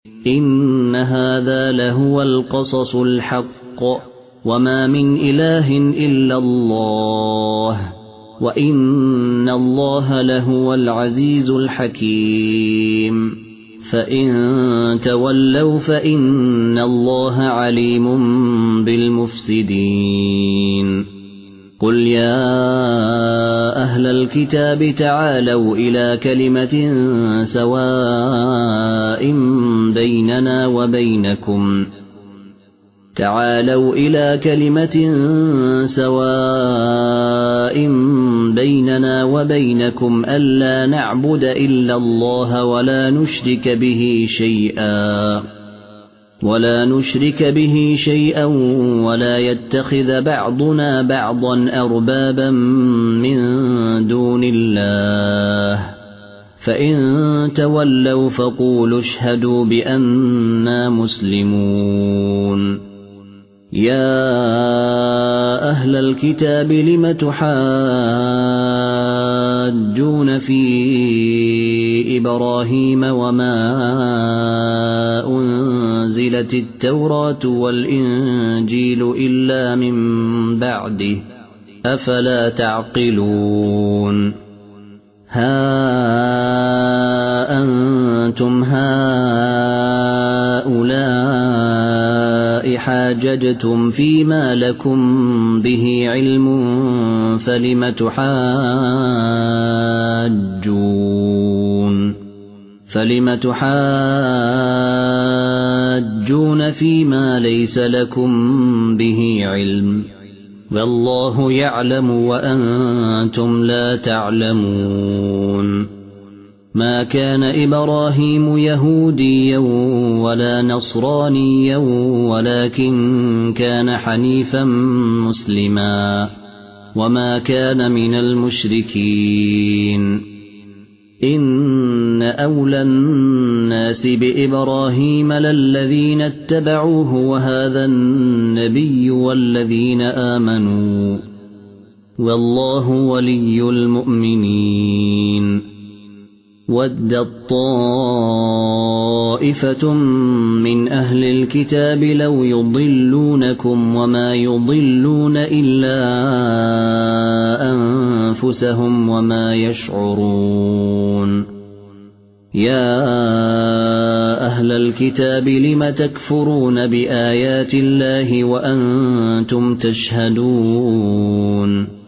إن هذا لهو القصص الحق وما من إله إلا الله وإن الله لهو العزيز الحكيم فإن تولوا فإن الله عليم بالمفسدين قل يا أهل الكتاب تعالوا إلى كلمة سواء بيننا وبينكم ألا نعبد إلا الله ولا نشرك به شيئا ولا يتخذ بعضنا بعضا أربابا من دون الله فإن تولوا فقولوا اشهدوا بأننا مسلمون يا أهل الكتاب لم تحاجون في إبراهيم وما أنزلت التوراة والإنجيل إلا من بعده أفلا تعقلون ها أنتم هؤلاء حاججتم فيما لكم به علم فلم تحاجون فيما ليس لكم به علم والله يعلم وأنتم لا تعلمون ما كان إبراهيم يهوديا ولا نصرانيا ولكن كان حنيفا مسلما وما كان من المشركين إن أولى الناس بإبراهيم للذين اتبعوه وهذا النبي والذين آمنوا والله ولي المؤمنين ودت طائفة من أهل الكتاب لو يضلونكم وما يضلون إلا أنفسهم وما يشعرون يا أهل الكتاب لم تكفرون بآيات الله وأنتم تشهدون